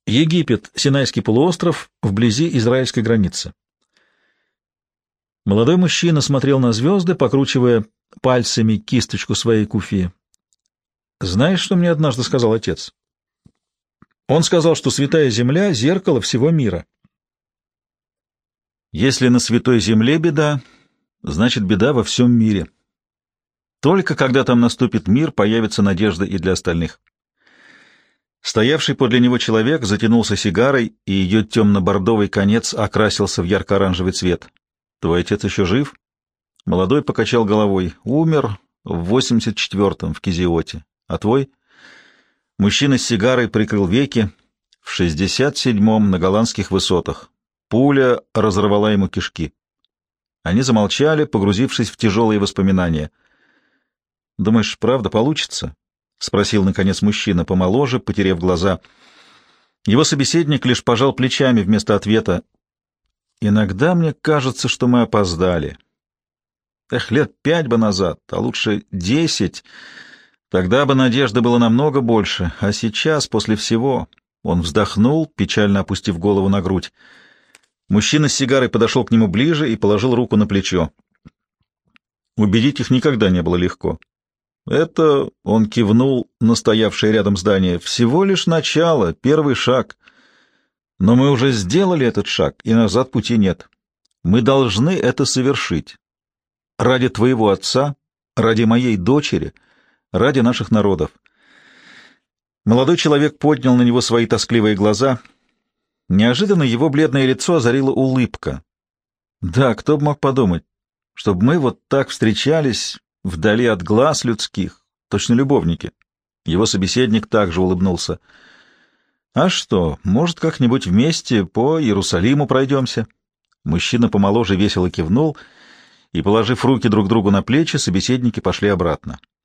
Египет, Синайский полуостров, вблизи израильской границы. Молодой мужчина смотрел на звезды, покручивая пальцами кисточку своей куфии. «Знаешь, что мне однажды сказал отец? Он сказал, что Святая Земля — зеркало всего мира. Если на Святой Земле беда, значит беда во всем мире. Только когда там наступит мир, появится надежда и для остальных». Стоявший подле него человек затянулся сигарой, и ее темно-бордовый конец окрасился в ярко-оранжевый цвет. «Твой отец еще жив?» Молодой покачал головой. «Умер в 84-м в Кизиоте. А твой?» Мужчина с сигарой прикрыл веки. «В 67-м на голландских высотах. Пуля разорвала ему кишки». Они замолчали, погрузившись в тяжелые воспоминания. «Думаешь, правда получится?» — спросил, наконец, мужчина, помоложе, потеряв глаза. Его собеседник лишь пожал плечами вместо ответа. «Иногда мне кажется, что мы опоздали. Лет 5 бы назад, а лучше 10. Тогда бы надежды было намного больше. А сейчас, после всего...» Он вздохнул, печально опустив голову на грудь. Мужчина с сигарой подошел к нему ближе и положил руку на плечо. Убедить их никогда не было легко. Это, он кивнул на стоявшее рядом здание, всего лишь начало, первый шаг. Но мы уже сделали этот шаг, и назад пути нет. Мы должны это совершить. Ради твоего отца, ради моей дочери, ради наших народов. Молодой человек поднял на него свои тоскливые глаза. Неожиданно его бледное лицо озарила улыбка. Да, кто бы мог подумать, чтобы мы вот так встречались вдали от глаз людских, точно любовники. Его собеседник также улыбнулся. А что, может, как-нибудь вместе по Иерусалиму пройдемся? Мужчина помоложе весело кивнул, и, положив руки друг другу на плечи, собеседники пошли обратно.